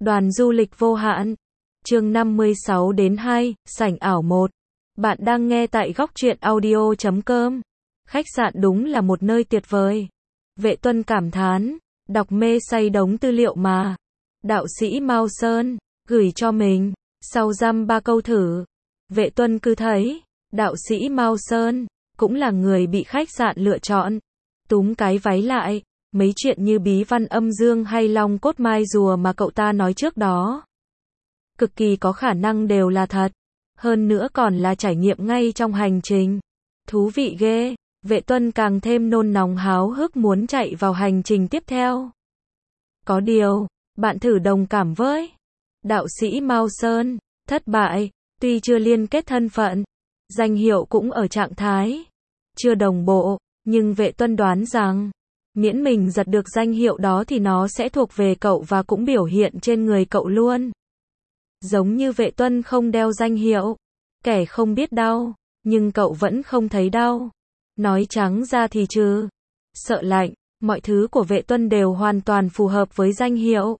Đoàn du lịch vô hạn. Chương 56 đến 2, sảnh ảo 1. Bạn đang nghe tại góc truyện audio.com. Khách sạn đúng là một nơi tuyệt vời. Vệ Tuân cảm thán, đọc mê say đống tư liệu mà đạo sĩ Mao Sơn gửi cho mình, sau dăm ba câu thử. Vệ Tuân cứ thấy, đạo sĩ Mao Sơn cũng là người bị khách sạn lựa chọn. Túm cái váy lại, mấy chuyện như bí văn âm dương hay long cốt mai rùa mà cậu ta nói trước đó, cực kỳ có khả năng đều là thật. Hơn nữa còn là trải nghiệm ngay trong hành trình. Thú vị ghê. Vệ Tuân càng thêm nôn nóng háo hức muốn chạy vào hành trình tiếp theo. Có điều, bạn thử đồng cảm với đạo sĩ Mao Sơn, thất bại, tuy chưa liên kết thân phận, danh hiệu cũng ở trạng thái chưa đồng bộ, nhưng Vệ Tuân đoán rằng, miễn mình giật được danh hiệu đó thì nó sẽ thuộc về cậu và cũng biểu hiện trên người cậu luôn. Giống như Vệ Tuân không đeo danh hiệu, kẻ không biết đau, nhưng cậu vẫn không thấy đau. Nói trắng ra thì trừ sợ lạnh, mọi thứ của Vệ Tuân đều hoàn toàn phù hợp với danh hiệu.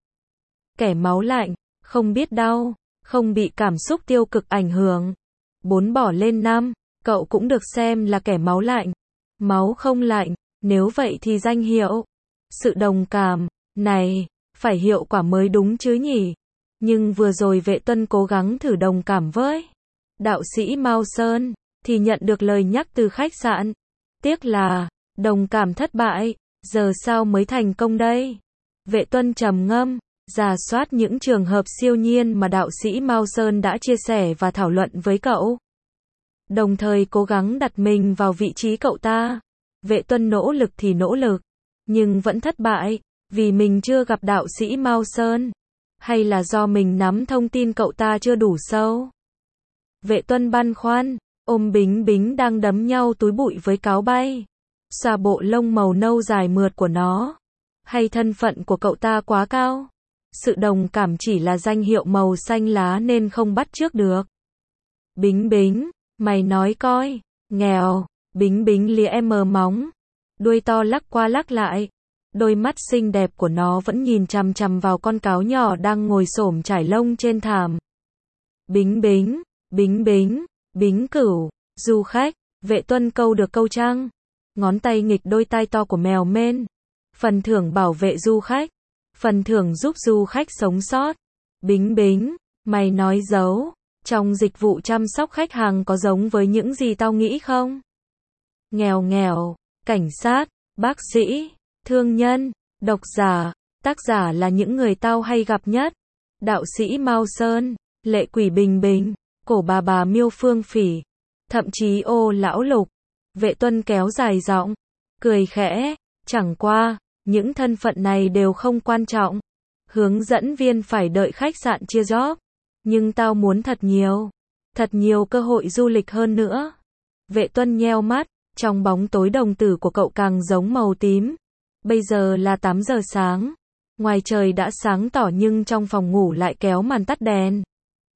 Kẻ máu lạnh, không biết đau, không bị cảm xúc tiêu cực ảnh hưởng. 4 bỏ lên 5, cậu cũng được xem là kẻ máu lạnh. Máu không lạnh, nếu vậy thì danh hiệu sự đồng cảm này phải hiệu quả mới đúng chứ nhỉ? Nhưng vừa rồi Vệ Tuân cố gắng thử đồng cảm với đạo sĩ Mao Sơn thì nhận được lời nhắc từ khách sạn. Tiếc là đồng cảm thất bại, giờ sao mới thành công đây? Vệ Tuân trầm ngâm, rà soát những trường hợp siêu nhiên mà đạo sĩ Mao Sơn đã chia sẻ và thảo luận với cậu. Đồng thời cố gắng đặt mình vào vị trí cậu ta. Vệ Tuân nỗ lực thì nỗ lực, nhưng vẫn thất bại, vì mình chưa gặp đạo sĩ Mao Sơn. Hay là do mình nắm thông tin cậu ta chưa đủ sâu? Vệ Tuân băn khoăn, ôm Bính Bính đang đấm nhau túi bụi với cáo bay, xoa bộ lông màu nâu dài mượt của nó. Hay thân phận của cậu ta quá cao? Sự đồng cảm chỉ là danh hiệu màu xanh lá nên không bắt chước được. Bính Bính, mày nói coi, nghèo. Bính Bính lìa móng, đuôi to lắc qua lắc lại. Đôi mắt xinh đẹp của nó vẫn nhìn chằm chằm vào con cáo nhỏ đang ngồi xổm trải lông trên thảm. Bính Bính, Bính Bính, Bính Cửu, du khách. Vệ Tuân câu được câu trăng. Ngón tay nghịch đôi tai to của mèo mên. Phần thưởng bảo vệ du khách. Phần thưởng giúp du khách sống sót. Bính Bính, mày nói dấu. Trong dịch vụ chăm sóc khách hàng có giống với những gì tao nghĩ không? Nghèo, cảnh sát, bác sĩ, thương nhân, độc giả, tác giả là những người tao hay gặp nhất. Đạo sĩ Mao Sơn, lệ quỷ Bình Bình, cổ bà Miêu Phương Phỉ, thậm chí Ô Lão Lục. Vệ Tuân kéo dài giọng, cười khẽ, chẳng qua, những thân phận này đều không quan trọng. Hướng dẫn viên phải đợi khách sạn chia job, nhưng tao muốn thật nhiều cơ hội du lịch hơn nữa. Vệ Tuân nheo mắt, trong bóng tối đồng tử của cậu càng giống màu tím. Bây giờ là 8 giờ sáng. Ngoài trời đã sáng tỏ nhưng trong phòng ngủ lại kéo màn tắt đèn.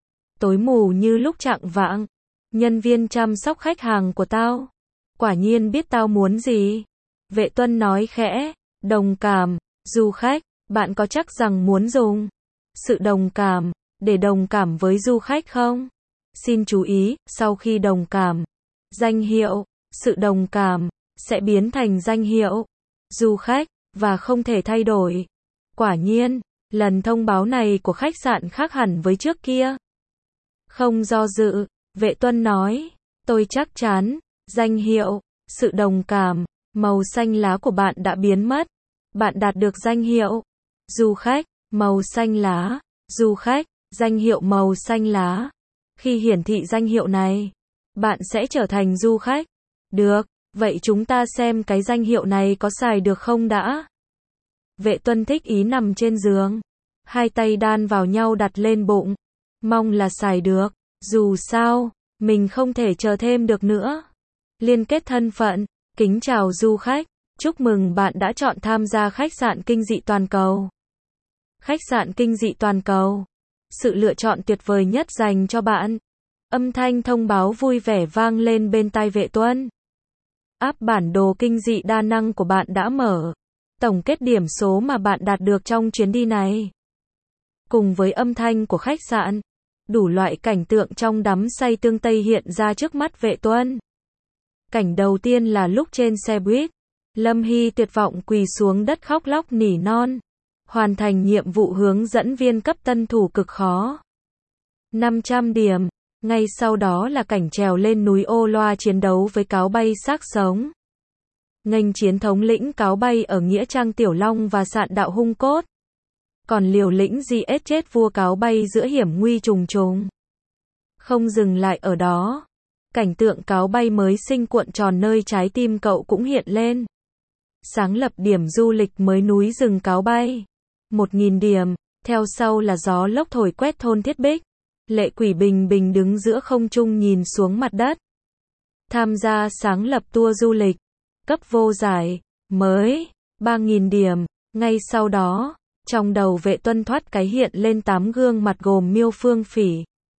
Tối mù như lúc chạng vạng. Nhân viên chăm sóc khách hàng của tao quả nhiên biết tao muốn gì. Vệ Tuân nói khẽ, đồng cảm, du khách, bạn có chắc rằng muốn dùng sự đồng cảm để đồng cảm với du khách không? Xin chú ý, sau khi đồng cảm, danh hiệu sự đồng cảm sẽ biến thành danh hiệu du khách và không thể thay đổi. Quả nhiên, lần thông báo này của khách sạn khác hẳn với trước kia. Không do dự, Vệ Tuân nói, tôi chắc chắn, danh hiệu sự đồng cảm màu xanh lá của bạn đã biến mất. Bạn đạt được danh hiệu du khách màu xanh lá, du khách, danh hiệu màu xanh lá. Khi hiển thị danh hiệu này, bạn sẽ trở thành du khách. Được, vậy chúng ta xem cái danh hiệu này có xài được không đã. Vệ Tuân thích ý nằm trên giường, hai tay đan vào nhau đặt lên bụng, mong là xài được, dù sao, mình không thể chờ thêm được nữa. Liên kết thân phận, kính chào du khách, chúc mừng bạn đã chọn tham gia khách sạn kinh dị toàn cầu. Khách sạn kinh dị toàn cầu, sự lựa chọn tuyệt vời nhất dành cho bạn. Âm thanh thông báo vui vẻ vang lên bên tai Vệ Tuân. App bản đồ kinh dị đa năng của bạn đã mở. Tổng kết điểm số mà bạn đạt được trong chuyến đi này. cùng với âm thanh của khách sạn, đủ loại cảnh tượng trong đắm say tương Tây hiện ra trước mắt Vệ Tuân. Cảnh đầu tiên là lúc trên xe buýt, Lâm Hy tuyệt vọng quỳ xuống đất khóc lóc nỉ non, hoàn thành nhiệm vụ hướng dẫn viên cấp tân thủ cực khó. 500 điểm. Ngay sau đó là cảnh trèo lên núi ô loa chiến đấu với cáo bay xác sống. Nghênh chiến thống lĩnh cáo bay ở Nghĩa Trang Tiểu Long và sạn đạo hung cốt. Còn liều lĩnh giết chết vua cáo bay giữa hiểm nguy trùng trùng. Không dừng lại ở đó. Cảnh tượng cáo bay mới sinh cuộn tròn nơi trái tim cậu cũng hiện lên. Sáng lập điểm du lịch mới núi rừng cáo bay. 1000 điểm. Theo sau là gió lốc thổi quét thôn Thiết Bích. Lệ Quỷ bình bình đứng giữa không trung nhìn xuống mặt đất. Tham gia sáng lập tour du lịch. Cấp vô giải. Mới. 3000 điểm. Ngay sau đó, trong đầu Vệ Tuân thoát cái hiện lên 8 gương mặt gồm Miêu Phương Phỉ,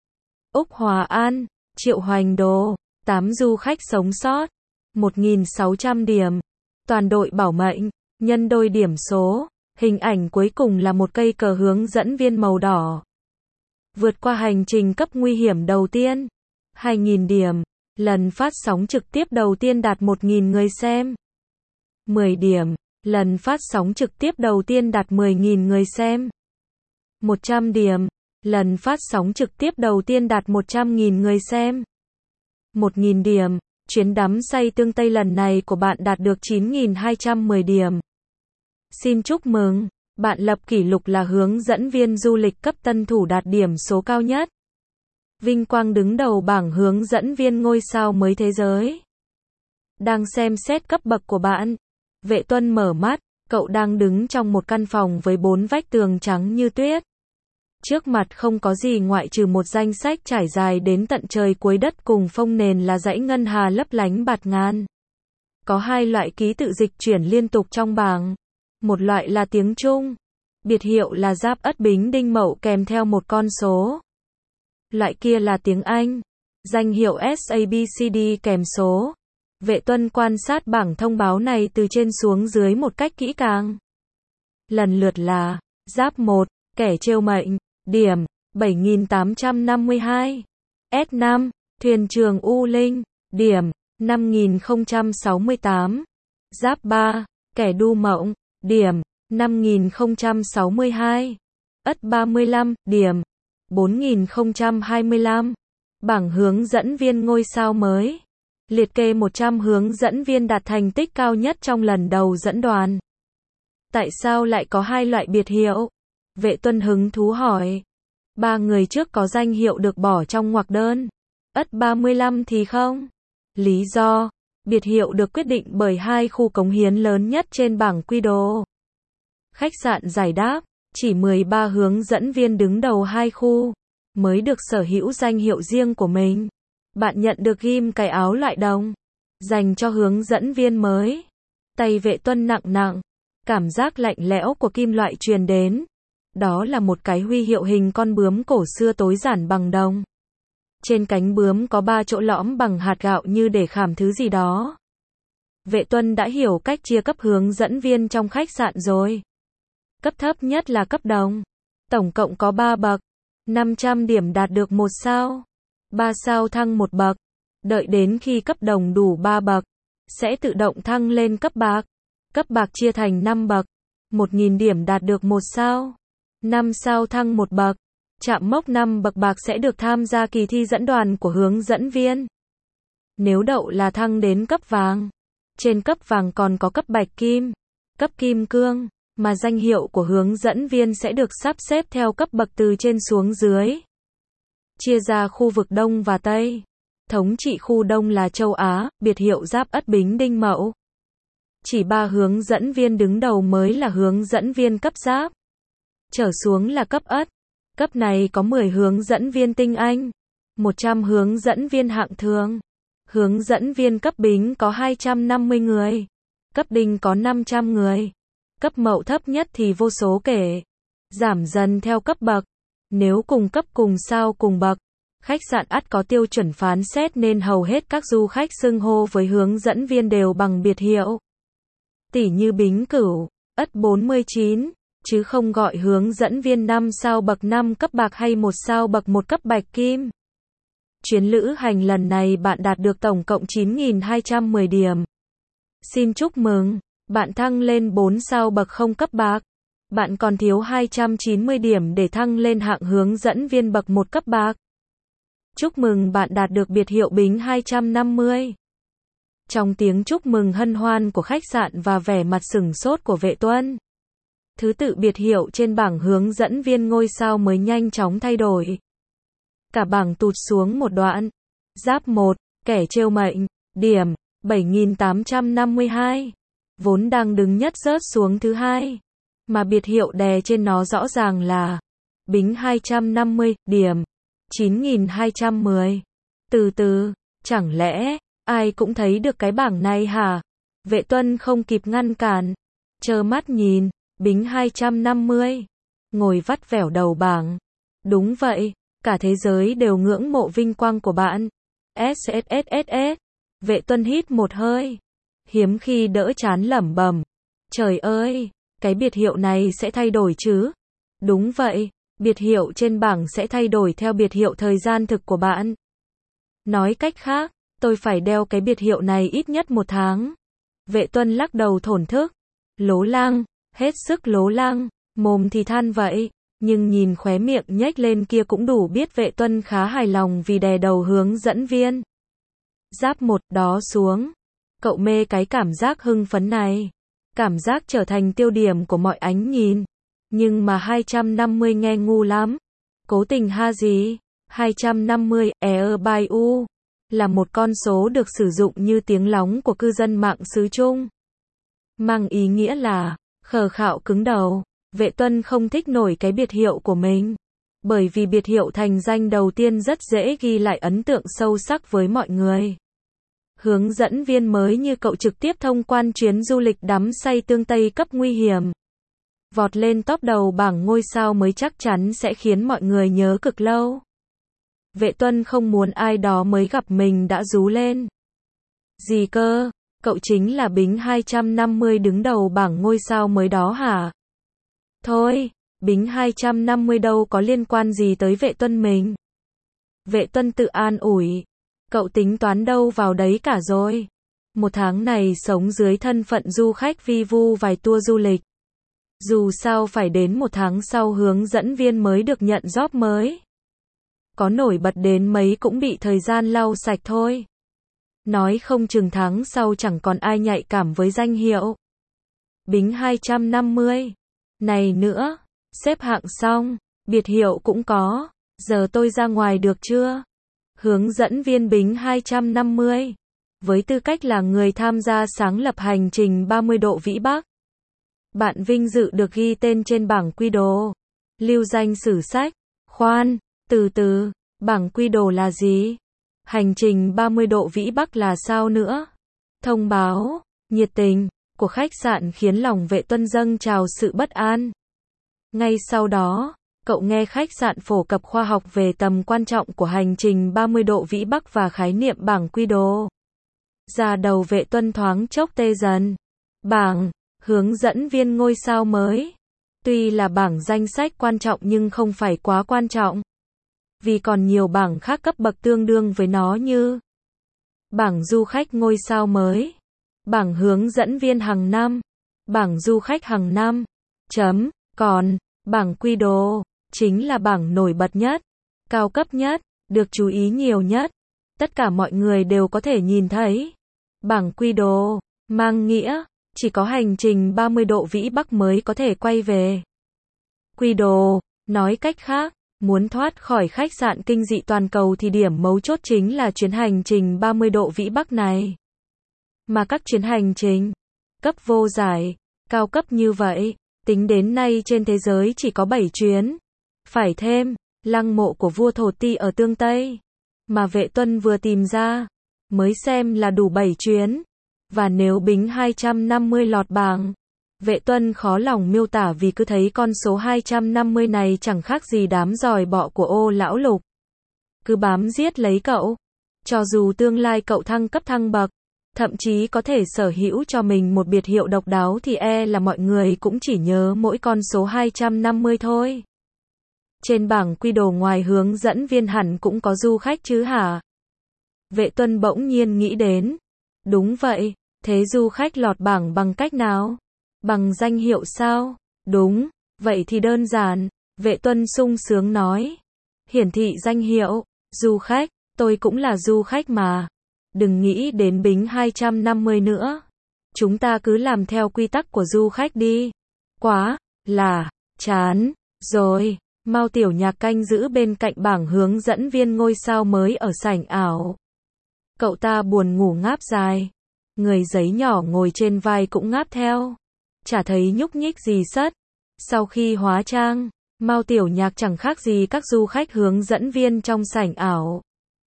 Úc Hòa An, Triệu Hoành Đồ, 8 du khách sống sót. 1600 điểm. Toàn đội bảo mệnh, nhân đôi điểm số. Hình ảnh cuối cùng là một cây cờ hướng dẫn viên màu đỏ. Vượt qua hành trình cấp nguy hiểm đầu tiên. 2000 điểm. Lần phát sóng trực tiếp đầu tiên đạt 1000 người xem. 10 điểm. Lần phát sóng trực tiếp đầu tiên đạt 10.000 người xem. 100 điểm. Lần phát sóng trực tiếp đầu tiên đạt 100.000 người xem. 1000 điểm. Chuyến đắm say tương Tây lần này của bạn đạt được 9210 điểm. Xin chúc mừng, bạn lập kỷ lục là hướng dẫn viên du lịch cấp tân thủ đạt điểm số cao nhất. Vinh quang đứng đầu bảng hướng dẫn viên ngôi sao mới thế giới. Đang xem xét cấp bậc của bạn. Vệ Tuân mở mắt, cậu đang đứng trong một căn phòng với 4 vách tường trắng như tuyết. Trước mặt không có gì ngoại trừ một danh sách trải dài đến tận trời cuối đất cùng phông nền là dãy ngân hà lấp lánh bạt ngàn. Có 2 loại ký tự dịch chuyển liên tục trong bảng. Một loại là tiếng Trung, biệt hiệu là Giáp Ất Bính Đinh Mậu kèm theo một con số. Loại kia là tiếng Anh, danh hiệu SABCD kèm số. Vệ Tuân quan sát bảng thông báo này từ trên xuống dưới một cách kỹ càng. Lần lượt là Giáp 1, kẻ trêu mệnh, điểm 7852. S5, thuyền trưởng U Linh, điểm 5068. Giáp 3, kẻ đu mộng, điểm 5062. Ất 35, điểm 4025. Bảng hướng dẫn viên ngôi sao mới. Liệt kê 100 hướng dẫn viên đạt thành tích cao nhất trong lần đầu dẫn đoàn. Tại sao lại có 2 loại biệt hiệu? Vệ Tuân hứng thú hỏi. 3 người trước có danh hiệu được bỏ trong ngoặc đơn. Ất 35 thì không. Lý do, biệt hiệu được quyết định bởi 2 khu cống hiến lớn nhất trên bảng quy đồ. Khách sạn giải đáp, chỉ 13 hướng dẫn viên đứng đầu 2 khu mới được sở hữu danh hiệu riêng của mình. Bạn nhận được ghim cái áo loại đồng dành cho hướng dẫn viên mới. Tay Vệ Tuân nặng nặng, cảm giác lạnh lẽo của kim loại truyền đến. Đó là một cái huy hiệu hình con bướm cổ xưa tối giản bằng đồng. Trên cánh bướm có 3 chỗ lõm bằng hạt gạo như để khảm thứ gì đó. Vệ Tuân đã hiểu cách chia cấp hướng dẫn viên trong khách sạn rồi. Cấp thấp nhất là cấp đồng. Tổng cộng có 3 bậc. 500 điểm đạt được 1 sao. 3 sao thăng 1 bậc. Đợi đến khi cấp đồng đủ 3 bậc, sẽ tự động thăng lên cấp bạc. Cấp bạc chia thành 5 bậc. 1000 điểm đạt được 1 sao. 5 sao thăng 1 bậc. Chạm mốc 5 bậc bạc sẽ được tham gia kỳ thi dẫn đoàn của hướng dẫn viên. Nếu đậu là thăng đến cấp vàng. Trên cấp vàng còn có cấp bạch kim, cấp kim cương, mà danh hiệu của hướng dẫn viên sẽ được sắp xếp theo cấp bậc từ trên xuống dưới. Chia ra khu vực Đông và Tây. Thống trị khu Đông là châu Á, biệt hiệu Giáp Ất Bính Đinh Mậu. Chỉ 3 hướng dẫn viên đứng đầu mới là hướng dẫn viên cấp Giáp. Trở xuống là cấp Ất. Cấp này có 10 hướng dẫn viên tinh anh, 100 hướng dẫn viên hạng thường. Hướng dẫn viên cấp Bính có 250 người. Cấp Đinh có 500 người. Cấp Mậu thấp nhất thì vô số kể. Giảm dần theo cấp bậc. Nếu cùng cấp cùng sao cùng bậc, khách sạn ắt có tiêu chuẩn phán xét nên hầu hết các du khách xưng hô với hướng dẫn viên đều bằng biệt hiệu. Tỉ như Bính Cửu, Ất 49, chứ không gọi hướng dẫn viên 5 sao bậc 5 cấp bạc hay 1 sao bậc 1 cấp bạch kim. Chuyến lữ hành lần này bạn đạt được tổng cộng 9.210 điểm. Xin chúc mừng, bạn thăng lên 4 sao bậc 0 cấp bạc. Bạn còn thiếu 290 điểm để thăng lên hạng hướng dẫn viên bậc 1 cấp bạc. Chúc mừng bạn đạt được biệt hiệu Bính 250. Trong tiếng chúc mừng hân hoan của khách sạn và vẻ mặt sửng sốt của Vệ Tuân, thứ tự biệt hiệu trên bảng hướng dẫn viên ngôi sao mới nhanh chóng thay đổi. Cả bảng tụt xuống một đoạn. Giáp 1, kẻ trêu mệnh, điểm 7.852. Vốn đang đứng nhất rớt xuống thứ hai, mà biệt hiệu đè trên nó rõ ràng là Bính 250, điểm 9.210. Từ từ, chẳng lẽ ai cũng thấy được cái bảng này hả? Vệ Tuân không kịp ngăn cản, trơ mắt nhìn Bính 250 ngồi vắt vẻo đầu bảng. Đúng vậy, cả thế giới đều ngưỡng mộ vinh quang của bạn. SSSSS. Vệ Tuân hít một hơi, hiếm khi đỡ chán lẩm bẩm. Trời ơi, cái biệt hiệu này sẽ thay đổi chứ? Đúng vậy, biệt hiệu trên bảng sẽ thay đổi theo biệt hiệu thời gian thực của bạn. Nói cách khác, tôi phải đeo cái biệt hiệu này ít nhất 1 tháng. Vệ Tuân lắc đầu thổn thức. Lố lăng, hết sức lố lăng, mồm thì than vậy, nhưng nhìn khóe miệng nhếch lên kia cũng đủ biết Vệ Tuân khá hài lòng vì đè đầu hướng dẫn viên. Giáp 1 đó xuống. Cậu mê cái cảm giác hưng phấn này. Cảm giác trở thành tiêu điểm của mọi ánh nhìn. Nhưng mà 250 nghe ngu lắm. Cố tình ha gì? 250 by u là một con số được sử dụng như tiếng lóng của cư dân mạng xứ Trung. Mang ý nghĩa là khờ khạo cứng đầu. Vệ Tuân không thích nổi cái biệt hiệu của mình. Bởi vì biệt hiệu thành danh đầu tiên rất dễ ghi lại ấn tượng sâu sắc với mọi người. Hướng dẫn viên mới như cậu trực tiếp thông quan chuyến du lịch đắm say tương Tây cấp nguy hiểm. Vọt lên top đầu bảng ngôi sao mới chắc chắn sẽ khiến mọi người nhớ cực lâu. Vệ Tuân không muốn ai đó mới gặp mình đã rú lên. Gì cơ? Cậu chính là Bính 250 đứng đầu bảng ngôi sao mới đó hả? Thôi, Bính 250 đâu có liên quan gì tới Vệ Tuân mình. Vệ Tuân tự an ủi. Cậu tính toán đâu vào đấy cả rồi. 1 tháng này sống dưới thân phận du khách vi vu vài tour du lịch. Dù sao phải đến 1 tháng sau hướng dẫn viên mới được nhận job mới. Có nổi bật đến mấy cũng bị thời gian lau sạch thôi. Nói không chừng tháng sau chẳng còn ai nhạy cảm với danh hiệu Bính 250 này nữa. Xếp hạng xong, biệt hiệu cũng có. Giờ tôi ra ngoài được chưa? Hướng dẫn viên Bính 250. Với tư cách là người tham gia sáng lập hành trình 30 độ Vĩ Bắc, bạn vinh dự được ghi tên trên bảng quy đồ. Lưu danh sử sách. Khoan, từ từ, bảng quy đồ là gì? Hành trình 30 độ Vĩ Bắc là sao nữa? Thông báo nhiệt tình của khách sạn khiến lòng Vệ Tuân dâng trào sự bất an. Ngay sau đó, cậu nghe khách sạn phổ cập khoa học về tầm quan trọng của hành trình 30 độ Vĩ Bắc và khái niệm bảng quy đồ. Da đầu Vệ Tuân thoáng chốc tê dần. Bảng hướng dẫn viên ngôi sao mới. Tuy là bảng danh sách quan trọng nhưng không phải quá quan trọng. Vì còn nhiều bảng khác cấp bậc tương đương với nó như bảng du khách ngôi sao mới, bảng hướng dẫn viên hàng năm, bảng du khách hàng năm. Còn, bảng quy đồ, chính là bảng nổi bật nhất, cao cấp nhất, được chú ý nhiều nhất. Tất cả mọi người đều có thể nhìn thấy. Bảng quy đồ, mang nghĩa, chỉ có hành trình 30 độ Vĩ Bắc mới có thể quay về. Quy đồ, nói cách khác, muốn thoát khỏi khách sạn kinh dị toàn cầu thì điểm mấu chốt chính là chuyến hành trình 30 độ Vĩ Bắc này. Mà các chuyến hành trình cấp vô giải, cao cấp như vậy, tính đến nay trên thế giới chỉ có 7 chuyến. Phải thêm, lăng mộ của vua Thổ Ti ở tương Tây, mà Vệ Tuân vừa tìm ra, mới xem là đủ 7 chuyến. Và nếu Bính 250 lọt bảng, Vệ Tuân khó lòng miêu tả vì cứ thấy con số 250 này chẳng khác gì đám giòi bọ của Ô Lão Lục. Cứ bám giết lấy cậu. Cho dù tương lai cậu thăng cấp thăng bậc, thậm chí có thể sở hữu cho mình một biệt hiệu độc đáo thì là mọi người cũng chỉ nhớ mỗi con số 250 thôi. Trên bảng quy đồ ngoài hướng dẫn viên hẳn cũng có du khách chứ hả? Vệ Tuân bỗng nhiên nghĩ đến. Đúng vậy, thế du khách lọt bảng bằng cách nào? Bằng danh hiệu sao? Đúng, vậy thì đơn giản, Vệ Tuân sung sướng nói. Hiển thị danh hiệu, du khách, tôi cũng là du khách mà. Đừng nghĩ đến bính 250 nữa. Chúng ta cứ làm theo quy tắc của du khách đi. Quá là chán rồi. Mao Tiểu Nhạc canh giữ bên cạnh bảng hướng dẫn viên ngôi sao mới ở sảnh ảo. Cậu ta buồn ngủ ngáp dài. Người giấy nhỏ ngồi trên vai cũng ngáp theo. Chả thấy nhúc nhích gì sất. Sau khi hóa trang, Mao Tiểu Nhạc chẳng khác gì các du khách hướng dẫn viên trong sảnh ảo.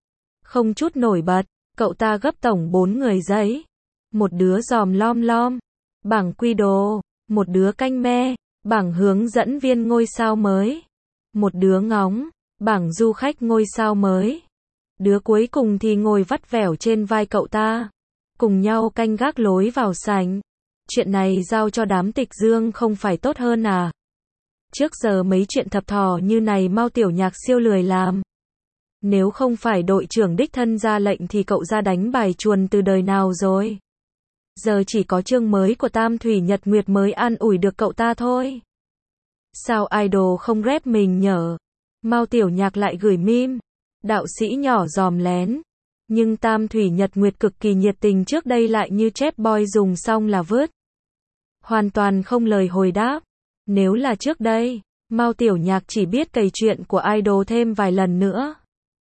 Không chút nổi bật, cậu ta gấp tổng 4 người giấy. Một đứa dòm lom lom, bảng quy đồ, một đứa canh me, bảng hướng dẫn viên ngôi sao mới. Một đứa ngóng, bảng du khách ngôi sao mới. Đứa cuối cùng thì ngồi vắt vẻo trên vai cậu ta. Cùng nhau canh gác lối vào sảnh. Chuyện này giao cho đám tịch dương không phải tốt hơn à? Trước giờ mấy chuyện thập thò như này Mao Tiểu Nhạc siêu lười làm. Nếu không phải đội trưởng đích thân ra lệnh thì cậu ra đánh bài chuồn từ đời nào rồi. Giờ chỉ có chương mới của Tam Thủy Nhật Nguyệt mới an ủi được cậu ta thôi. Sao idol không rep mình nhở? Mao Tiểu Nhạc lại gửi meme. Đạo sĩ nhỏ dòm lén. Nhưng Tam Thủy Nhật Nguyệt cực kỳ nhiệt tình trước đây lại như chép boy dùng xong là vứt. Hoàn toàn không lời hồi đáp. Nếu là trước đây, Mao Tiểu Nhạc chỉ biết cày chuyện của idol thêm vài lần nữa.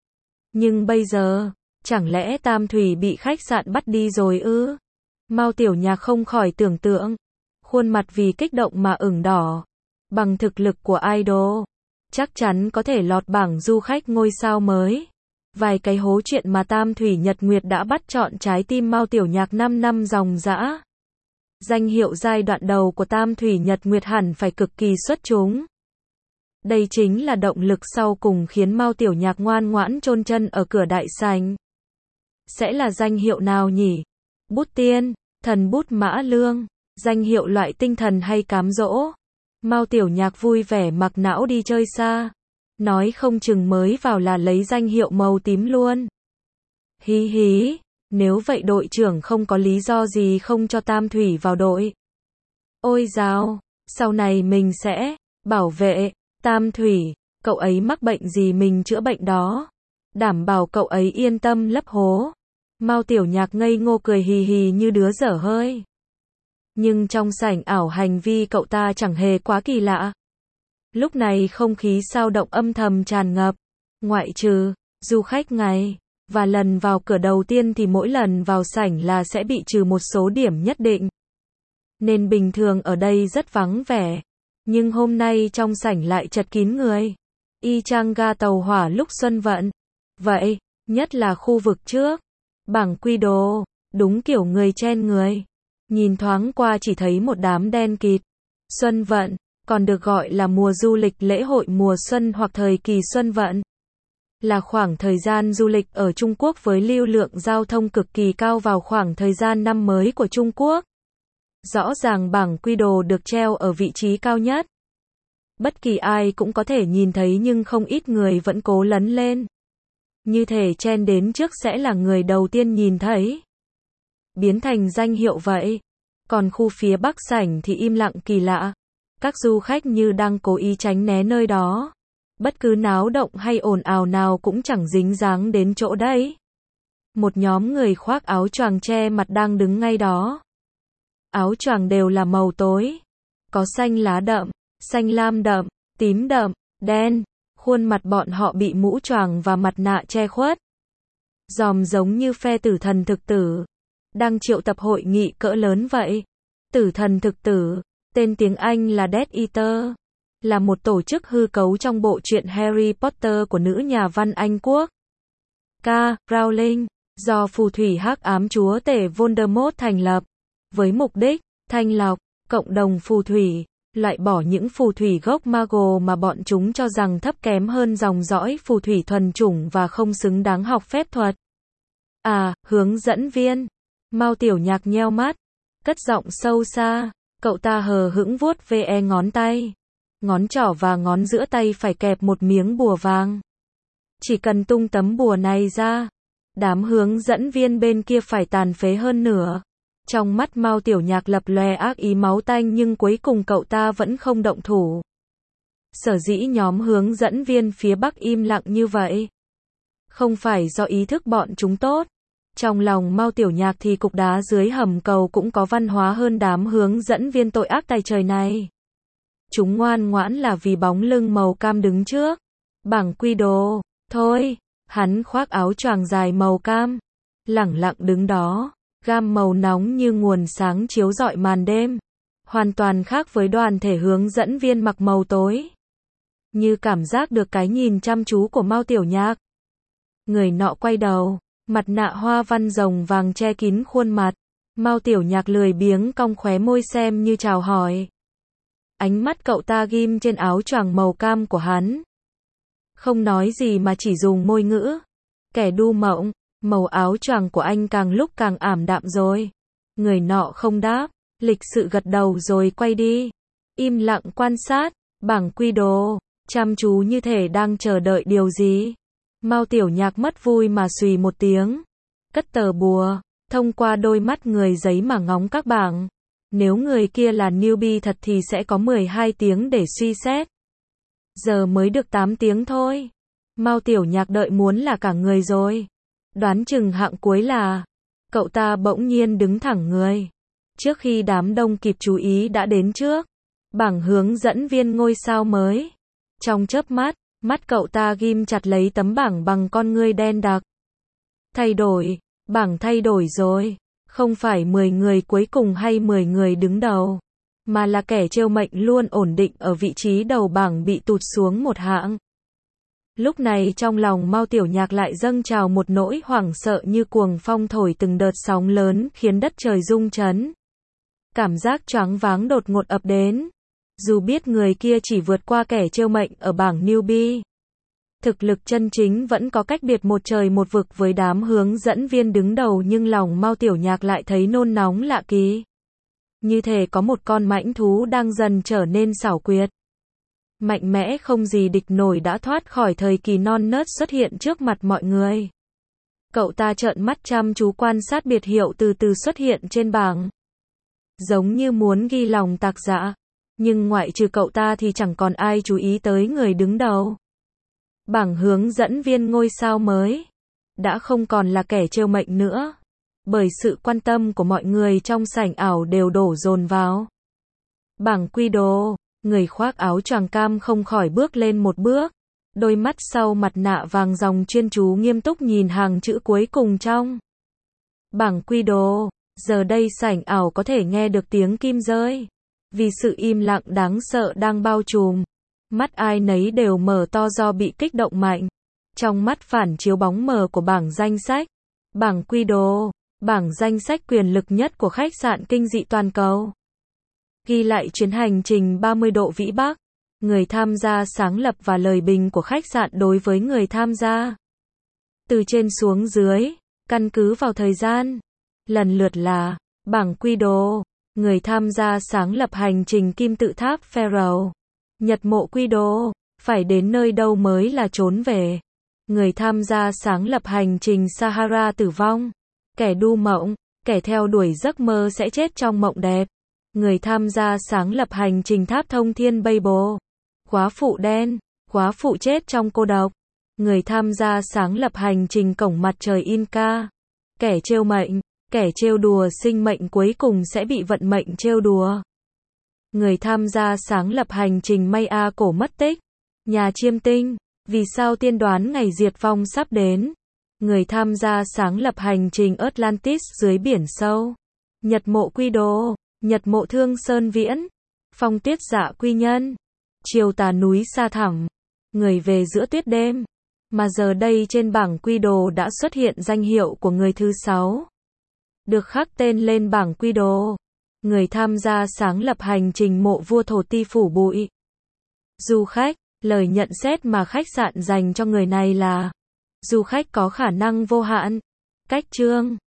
Nhưng bây giờ, chẳng lẽ Tam Thủy bị khách sạn bắt đi rồi ư? Mao Tiểu Nhạc không khỏi tưởng tượng. Khuôn mặt vì kích động mà ửng đỏ. Bằng thực lực của idol, chắc chắn có thể lọt bảng du khách ngôi sao mới. Vài cái hố chuyện mà Tam Thủy Nhật Nguyệt đã bắt chọn trái tim Mao Tiểu Nhạc 5 năm dòng dã. Danh hiệu giai đoạn đầu của Tam Thủy Nhật Nguyệt hẳn phải cực kỳ xuất chúng. Đây chính là động lực sau cùng khiến Mao Tiểu Nhạc ngoan ngoãn chôn chân ở cửa đại sảnh. Sẽ là danh hiệu nào nhỉ? Bút tiên, thần bút mã lương, danh hiệu loại tinh thần hay cám dỗ? Mao Tiểu Nhạc vui vẻ mặc não đi chơi xa. Nói không chừng mới vào là lấy danh hiệu màu tím luôn. Hí hí, nếu vậy đội trưởng không có lý do gì không cho Tam Thủy vào đội. Ôi dào, sau này mình sẽ bảo vệ Tam Thủy, cậu ấy mắc bệnh gì mình chữa bệnh đó. Đảm bảo cậu ấy yên tâm lấp hố. Mao Tiểu Nhạc ngây ngô cười hì hì như đứa dở hơi. Nhưng trong sảnh ảo hành vi cậu ta chẳng hề quá kỳ lạ. Lúc này không khí sao động âm thầm tràn ngập. Ngoại trừ du khách ngày và lần vào cửa đầu tiên thì mỗi lần vào sảnh là sẽ bị trừ một số điểm nhất định. Nên bình thường ở đây rất vắng vẻ. Nhưng hôm nay trong sảnh lại chật kín người. Y chang ga tàu hỏa lúc xuân vận. Vậy, nhất là khu vực trước. Bảng quy đồ, đúng kiểu người chen người. Nhìn thoáng qua chỉ thấy một đám đen kịt. Xuân vận, còn được gọi là mùa du lịch lễ hội mùa xuân hoặc thời kỳ xuân vận. Là khoảng thời gian du lịch ở Trung Quốc với lưu lượng giao thông cực kỳ cao vào khoảng thời gian năm mới của Trung Quốc. Rõ ràng bảng quy đồ được treo ở vị trí cao nhất. Bất kỳ ai cũng có thể nhìn thấy nhưng không ít người vẫn cố lấn lên. Như thể chen đến trước sẽ là người đầu tiên nhìn thấy. Biến thành danh hiệu vậy. Còn khu phía bắc sảnh thì im lặng kỳ lạ. Các du khách như đang cố ý tránh né nơi đó. Bất cứ náo động hay ồn ào nào cũng chẳng dính dáng đến chỗ đấy. Một nhóm người khoác áo choàng che mặt đang đứng ngay đó. Áo choàng đều là màu tối. Có xanh lá đậm, xanh lam đậm, tím đậm, đen. Khuôn mặt bọn họ bị mũ choàng và mặt nạ che khuất. Dòm giống như phe tử thần thực tử. Đang triệu tập hội nghị cỡ lớn vậy. Tử thần thực tử, tên tiếng Anh là Death Eater. Là một tổ chức hư cấu trong bộ truyện Harry Potter của nữ nhà văn Anh Quốc. K. Rowling, do phù thủy hắc ám chúa tể Voldemort thành lập. Với mục đích, thanh lọc, cộng đồng phù thủy, loại bỏ những phù thủy gốc Muggle mà bọn chúng cho rằng thấp kém hơn dòng dõi phù thủy thuần chủng và không xứng đáng học phép thuật. À, hướng dẫn viên. Mao Tiểu Nhạc nheo mắt, cất giọng sâu xa, cậu ta hờ hững vuốt ve ngón tay. Ngón trỏ và ngón giữa tay phải kẹp một miếng bùa vàng. Chỉ cần tung tấm bùa này ra, đám hướng dẫn viên bên kia phải tàn phế hơn nữa. Trong mắt Mao Tiểu Nhạc lập lòe ác ý máu tanh nhưng cuối cùng cậu ta vẫn không động thủ. Sở dĩ nhóm hướng dẫn viên phía Bắc im lặng như vậy, không phải do ý thức bọn chúng tốt. Trong lòng Mao Tiểu Nhạc thì cục đá dưới hầm cầu cũng có văn hóa hơn đám hướng dẫn viên tội ác tày trời này. Chúng ngoan ngoãn là vì bóng lưng màu cam đứng trước. Bảng quy đồ, thôi, hắn khoác áo choàng dài màu cam, lẳng lặng đứng đó, gam màu nóng như nguồn sáng chiếu rọi màn đêm. Hoàn toàn khác với đoàn thể hướng dẫn viên mặc màu tối. Như cảm giác được cái nhìn chăm chú của Mao Tiểu Nhạc. Người nọ quay đầu, mặt nạ hoa văn rồng vàng che kín khuôn mặt. Mao Tiểu Nhạc lười biếng cong khóe môi xem như chào hỏi. Ánh mắt cậu ta ghim trên áo choàng màu cam của hắn. Không nói gì mà chỉ dùng môi ngữ. Kẻ đu mộng, màu áo choàng của anh càng lúc càng ảm đạm rồi. Người nọ không đáp, lịch sự gật đầu rồi quay đi. Im lặng quan sát, bảng quy đồ, chăm chú như thể đang chờ đợi điều gì. Mao Tiểu Nhạc mất vui mà xùy một tiếng. Cất tờ bùa, thông qua đôi mắt người giấy mà ngóng các bảng. Nếu người kia là newbie thật thì sẽ có 12 tiếng để suy xét. Giờ mới được 8 tiếng thôi. Mao Tiểu Nhạc đợi muốn là cả người rồi. Đoán chừng hạng cuối là... Cậu ta bỗng nhiên đứng thẳng người. Trước khi đám đông kịp chú ý đã đến trước. Bảng hướng dẫn viên ngôi sao mới. Trong chớp mắt, mắt cậu ta ghim chặt lấy tấm bảng bằng con ngươi đen đặc. Thay đổi, bảng thay đổi rồi. Không phải 10 người cuối cùng hay 10 người đứng đầu, mà là kẻ trêu mệnh luôn ổn định ở vị trí đầu bảng bị tụt xuống một hạng. Lúc này trong lòng Mao Tiểu Nhạc lại dâng trào một nỗi hoảng sợ như cuồng phong thổi từng đợt sóng lớn khiến đất trời rung chấn. Cảm giác choáng váng đột ngột ập đến. Dù biết người kia chỉ vượt qua kẻ trêu mệnh ở bảng newbie, thực lực chân chính vẫn có cách biệt một trời một vực với đám hướng dẫn viên đứng đầu nhưng lòng Mao Tiểu Nhạc lại thấy nôn nóng lạ kỳ. Như thể có một con mãnh thú đang dần trở nên xảo quyệt. Mạnh mẽ không gì địch nổi đã thoát khỏi thời kỳ non nớt xuất hiện trước mặt mọi người. Cậu ta trợn mắt chăm chú quan sát biệt hiệu từ từ xuất hiện trên bảng. Giống như muốn ghi lòng tạc dạ. Nhưng ngoại trừ cậu ta thì chẳng còn ai chú ý tới người đứng đầu. Bảng hướng dẫn viên ngôi sao mới đã không còn là kẻ trêu mệnh nữa, bởi sự quan tâm của mọi người trong sảnh ảo đều đổ dồn vào. Bảng quy đồ, người khoác áo choàng cam không khỏi bước lên một bước, đôi mắt sau mặt nạ vàng ròng chuyên chú nghiêm túc nhìn hàng chữ cuối cùng trong bảng quy đồ. Giờ đây sảnh ảo có thể nghe được tiếng kim rơi, vì sự im lặng đáng sợ đang bao trùm. Mắt ai nấy đều mở to do bị kích động mạnh. Trong mắt phản chiếu bóng mờ của bảng danh sách. Bảng quy đồ, bảng danh sách quyền lực nhất của khách sạn kinh dị toàn cầu. Ghi lại chuyến hành trình 30 độ vĩ Bắc, người tham gia sáng lập và lời bình của khách sạn đối với người tham gia. Từ trên xuống dưới, căn cứ vào thời gian, lần lượt là bảng quy đồ, người tham gia sáng lập hành trình kim tự tháp Pharaoh. Nhật mộ quy đồ, phải đến nơi đâu mới là trốn về. Người tham gia sáng lập hành trình Sahara tử vong. Kẻ đu mộng, kẻ theo đuổi giấc mơ sẽ chết trong mộng đẹp. Người tham gia sáng lập hành trình tháp thông thiên Babel. Góa phụ đen, góa phụ chết trong cô độc. Người tham gia sáng lập hành trình cổng mặt trời Inca. Kẻ trêu mệnh, kẻ trêu đùa sinh mệnh cuối cùng sẽ bị vận mệnh trêu đùa. Người tham gia sáng lập hành trình Maya cổ mất tích. Nhà chiêm tinh, vì sao tiên đoán ngày diệt vong sắp đến. Người tham gia sáng lập hành trình Atlantis dưới biển sâu. Nhật mộ quy đồ, nhật mộ Thương Sơn Viễn. Phong tuyết dạ quy nhân. Chiều tà núi xa thẳm. Người về giữa tuyết đêm. Mà giờ đây trên bảng quy đồ đã xuất hiện danh hiệu của người thứ 6. Được khắc tên lên bảng quy đồ. Người tham gia sáng lập hành trình mộ vua Thổ Ti phủ bụi. Du khách, lời nhận xét mà khách sạn dành cho người này là du khách có khả năng vô hạn. Cách chương